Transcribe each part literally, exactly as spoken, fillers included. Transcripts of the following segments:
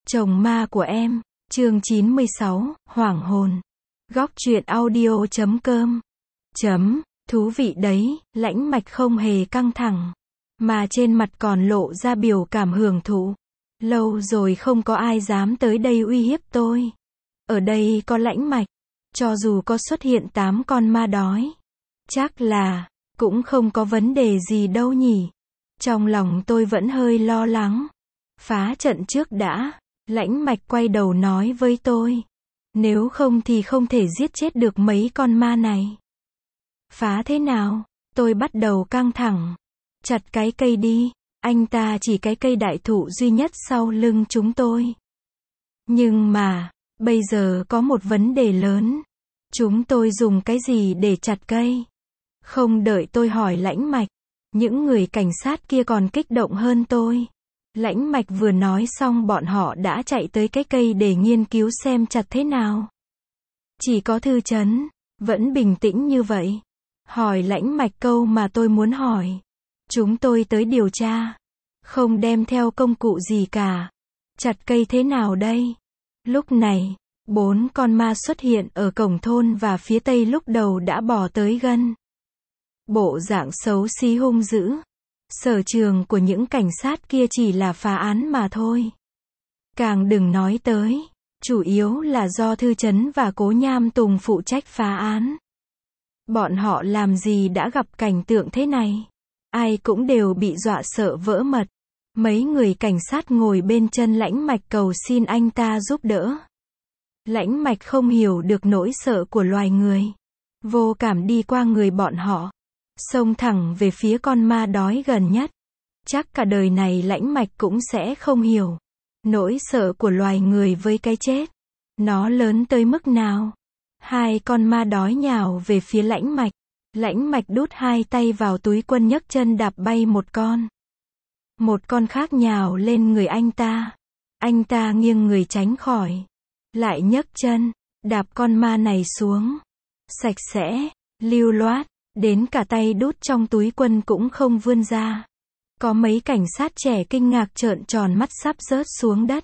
Chồng ma của em, chương chín mươi sáu, Hoảng hồn. Góc truyện audio chấm com. Chấm, thú vị đấy, Lãnh Mạch không hề căng thẳng, mà trên mặt còn lộ ra biểu cảm hưởng thụ. Lâu rồi không có ai dám tới đây uy hiếp tôi. Ở đây có Lãnh Mạch, cho dù có xuất hiện tám con ma đói, chắc là cũng không có vấn đề gì đâu nhỉ. Trong lòng tôi vẫn hơi lo lắng. Phá trận trước đã. Lãnh Mạch quay đầu nói với tôi. Nếu không thì không thể giết chết được mấy con ma này. Phá thế nào? Tôi bắt đầu căng thẳng. Chặt cái cây đi. Anh ta chỉ cái cây đại thụ duy nhất sau lưng chúng tôi. Nhưng mà, bây giờ có một vấn đề lớn. Chúng tôi dùng cái gì để chặt cây? Không đợi tôi hỏi Lãnh Mạch, những người cảnh sát kia còn kích động hơn tôi. Lãnh Mạch vừa nói xong bọn họ đã chạy tới cái cây để nghiên cứu xem chặt thế nào. Chỉ có Thư Chấn vẫn bình tĩnh như vậy. Hỏi Lãnh Mạch câu mà tôi muốn hỏi. Chúng tôi tới điều tra, không đem theo công cụ gì cả. Chặt cây thế nào đây? Lúc này, bốn con ma xuất hiện ở cổng thôn và phía tây lúc đầu đã bò tới gần. Bộ dạng xấu xí hung dữ. Sở trường của những cảnh sát kia chỉ là phá án mà thôi. Càng đừng nói tới, chủ yếu là do Thư Chấn và Cố Nham Tùng phụ trách phá án. Bọn họ làm gì đã gặp cảnh tượng thế này? Ai cũng đều bị dọa sợ vỡ mật. Mấy người cảnh sát ngồi bên chân Lãnh Mạch cầu xin anh ta giúp đỡ. Lãnh Mạch không hiểu được nỗi sợ của loài người. Vô cảm đi qua người bọn họ, xông thẳng về phía con ma đói gần nhất. Chắc cả đời này Lãnh Mạch cũng sẽ không hiểu nỗi sợ của loài người với cái chết. Nó lớn tới mức nào? Hai con ma đói nhào về phía Lãnh Mạch. Lãnh Mạch đút hai tay vào túi quần nhấc chân đạp bay một con. Một con khác nhào lên người anh ta. Anh ta nghiêng người tránh khỏi. Lại nhấc chân, đạp con ma này xuống. Sạch sẽ, lưu loát. Đến cả tay đút trong túi quần cũng không vươn ra. Có mấy cảnh sát trẻ kinh ngạc trợn tròn mắt sắp rớt xuống đất.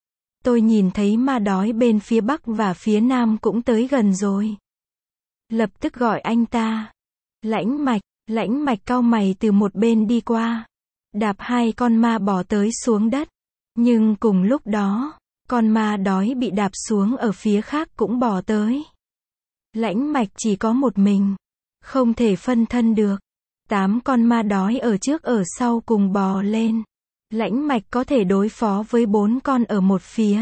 Tôi nhìn thấy ma đói bên phía bắc và phía nam cũng tới gần rồi. Lập tức gọi anh ta. Lãnh Mạch, Lãnh Mạch cau mày từ một bên đi qua. Đạp hai con ma bò tới xuống đất. Nhưng cùng lúc đó, con ma đói bị đạp xuống ở phía khác cũng bò tới. Lãnh Mạch chỉ có một mình. Không thể phân thân được. Tám con ma đói ở trước ở sau cùng bò lên. Lãnh Mạch có thể đối phó với bốn con ở một phía.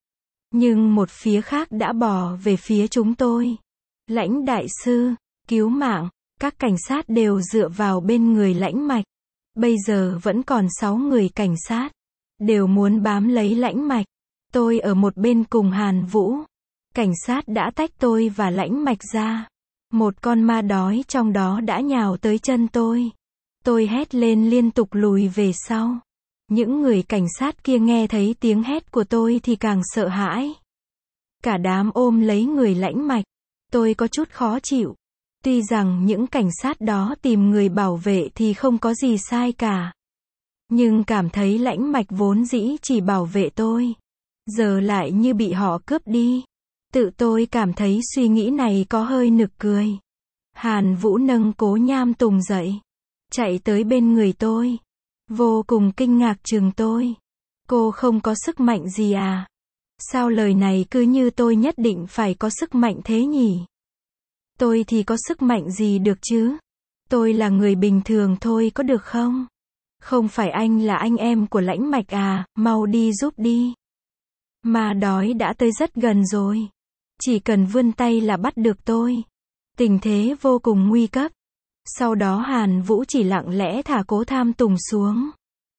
Nhưng một phía khác đã bò về phía chúng tôi. Lãnh đại sư, cứu mạng. Các cảnh sát đều dựa vào bên người Lãnh Mạch. Bây giờ vẫn còn sáu người cảnh sát. Đều muốn bám lấy Lãnh Mạch. Tôi ở một bên cùng Hàn Vũ. Cảnh sát đã tách tôi và Lãnh Mạch ra. Một con ma đói trong đó đã nhào tới chân tôi. Tôi hét lên liên tục lùi về sau. Những người cảnh sát kia nghe thấy tiếng hét của tôi thì càng sợ hãi. Cả đám ôm lấy người Lãnh Mạch. Tôi có chút khó chịu. Tuy rằng những cảnh sát đó tìm người bảo vệ thì không có gì sai cả. Nhưng cảm thấy Lãnh Mạch vốn dĩ chỉ bảo vệ tôi. Giờ lại như bị họ cướp đi. Tự tôi cảm thấy suy nghĩ này có hơi nực cười. Hàn Vũ nâng Cố Nham Tùng dậy. Chạy tới bên người tôi. Vô cùng kinh ngạc chừng tôi. Cô không có sức mạnh gì à? Sao lời này cứ như tôi nhất định phải có sức mạnh thế nhỉ? Tôi thì có sức mạnh gì được chứ? Tôi là người bình thường thôi có được không? Không phải anh là anh em của Lãnh Mạch à, mau đi giúp đi. Ma đói đã tới rất gần rồi. Chỉ cần vươn tay là bắt được tôi. Tình thế vô cùng nguy cấp. Sau đó Hàn Vũ chỉ lặng lẽ thả Cố Tham Tùng xuống.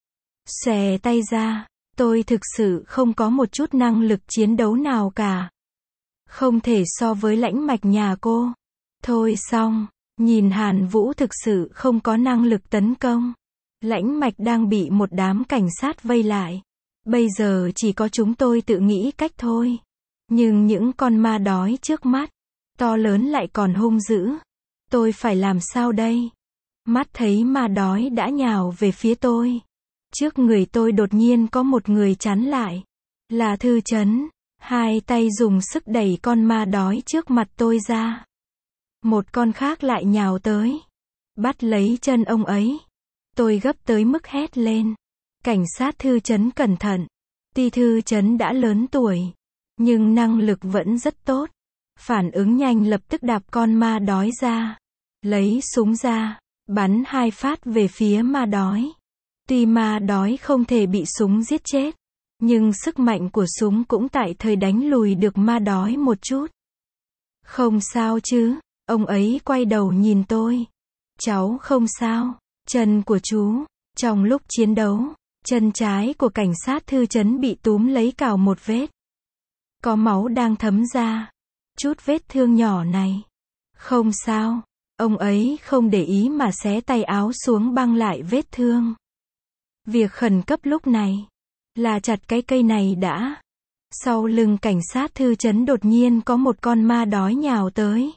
Xòe tay ra. Tôi thực sự không có một chút năng lực chiến đấu nào cả. Không thể so với Lãnh Mạch nhà cô. Thôi xong. Nhìn Hàn Vũ thực sự không có năng lực tấn công. Lãnh Mạch đang bị một đám cảnh sát vây lại. Bây giờ chỉ có chúng tôi tự nghĩ cách thôi. Nhưng những con ma đói trước mắt, to lớn lại còn hung dữ. Tôi phải làm sao đây? Mắt thấy ma đói đã nhào về phía tôi. Trước người tôi đột nhiên có một người chắn lại. Là Thư Chấn. Hai tay dùng sức đẩy con ma đói trước mặt tôi ra. Một con khác lại nhào tới, bắt lấy chân ông ấy. Tôi gấp tới mức hét lên. Cảnh sát Thư Chấn cẩn thận. Tuy Thư Chấn đã lớn tuổi, nhưng năng lực vẫn rất tốt. Phản ứng nhanh lập tức đạp con ma đói ra. Lấy súng ra, bắn hai phát về phía ma đói. Tuy ma đói không thể bị súng giết chết, nhưng sức mạnh của súng cũng tại thời đánh lùi được ma đói một chút. Không sao chứ? Ông ấy quay đầu nhìn tôi. Cháu không sao. Chân của chú. Trong lúc chiến đấu, chân trái của cảnh sát Thư Chấn bị túm lấy cào một vết. Có máu đang thấm ra. Chút vết thương nhỏ này. Không sao. Ông ấy không để ý mà xé tay áo xuống băng lại vết thương. Việc khẩn cấp lúc này là chặt cái cây này đã. Sau lưng cảnh sát Thư Chấn đột nhiên có một con ma đói nhào tới.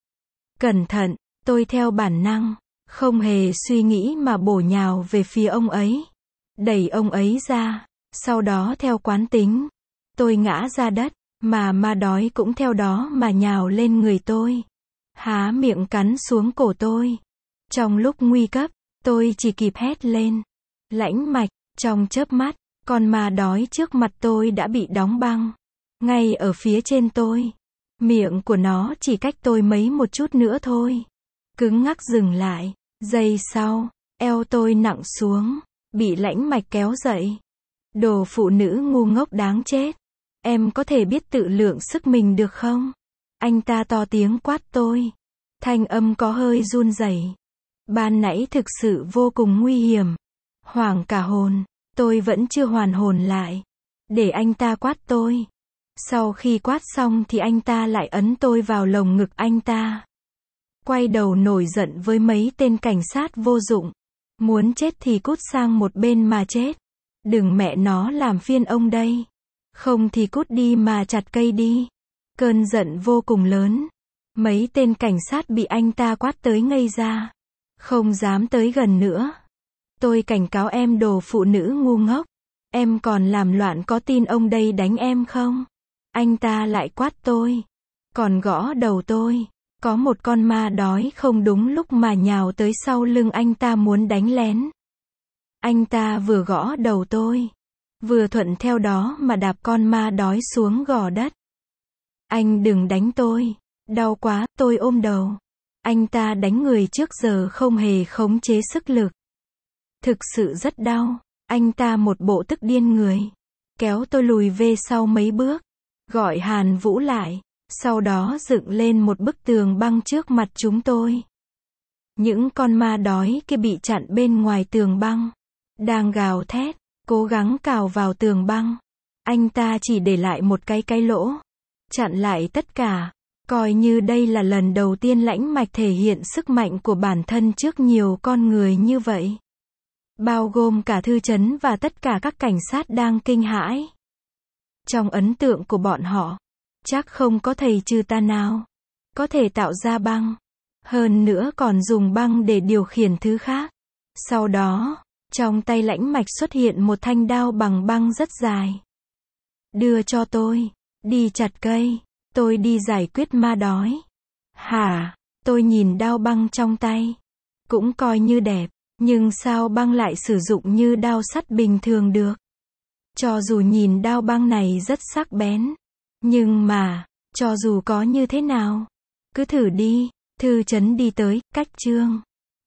Cẩn thận, tôi theo bản năng, không hề suy nghĩ mà bổ nhào về phía ông ấy. Đẩy ông ấy ra, sau đó theo quán tính, tôi ngã ra đất, mà ma đói cũng theo đó mà nhào lên người tôi. Há miệng cắn xuống cổ tôi. Trong lúc nguy cấp, tôi chỉ kịp hét lên. Lãnh mạch, trong chớp mắt, con ma đói trước mặt tôi đã bị đóng băng. Ngay ở phía trên tôi. Miệng của nó chỉ cách tôi mấy một chút nữa thôi. Cứng ngắc dừng lại. Giây sau, eo tôi nặng xuống. Bị lãnh mạch kéo dậy. Đồ phụ nữ ngu ngốc đáng chết. Em có thể biết tự lượng sức mình được không? Anh ta to tiếng quát tôi. Thanh âm có hơi run rẩy. Ban nãy thực sự vô cùng nguy hiểm. Hoảng cả hồn. Tôi vẫn chưa hoàn hồn lại. Để anh ta quát tôi. Sau khi quát xong thì anh ta lại ấn tôi vào lồng ngực anh ta. Quay đầu nổi giận với mấy tên cảnh sát vô dụng. Muốn chết thì cút sang một bên mà chết. Đừng mẹ nó làm phiền ông đây. Không thì cút đi mà chặt cây đi. Cơn giận vô cùng lớn. Mấy tên cảnh sát bị anh ta quát tới ngây ra. Không dám tới gần nữa. Tôi cảnh cáo em đồ phụ nữ ngu ngốc. Em còn làm loạn có tin ông đây đánh em không? Anh ta lại quát tôi. Còn gõ đầu tôi. Có một con ma đói không đúng lúc mà nhào tới sau lưng anh ta muốn đánh lén. Anh ta vừa gõ đầu tôi, vừa thuận theo đó mà đạp con ma đói xuống gò đất. Anh đừng đánh tôi. Đau quá, tôi ôm đầu. Anh ta đánh người trước giờ không hề khống chế sức lực. Thực sự rất đau. Anh ta một bộ tức điên người. Kéo tôi lùi về sau mấy bước. Gọi Hàn Vũ lại. Sau đó dựng lên một bức tường băng trước mặt chúng tôi. Những con ma đói kia bị chặn bên ngoài tường băng. Đang gào thét, cố gắng cào vào tường băng. Anh ta chỉ để lại một cái cái lỗ. Chặn lại tất cả. Coi như đây là lần đầu tiên lãnh mạch thể hiện sức mạnh của bản thân trước nhiều con người như vậy. Bao gồm cả Thư Chấn và tất cả các cảnh sát đang kinh hãi. Trong ấn tượng của bọn họ, chắc không có thầy trừ ta nào có thể tạo ra băng. Hơn nữa còn dùng băng để điều khiển thứ khác. Sau đó, trong tay lãnh mạch xuất hiện một thanh đao bằng băng rất dài. Đưa cho tôi. Đi chặt cây. Tôi đi giải quyết ma đói. Hả? Tôi nhìn đao băng trong tay. Cũng coi như đẹp. Nhưng sao băng lại sử dụng như đao sắt bình thường được? Cho dù nhìn đao băng này rất sắc bén. Nhưng mà, cho dù có như thế nào, cứ thử đi. Thư Chấn đi tới, cách Trương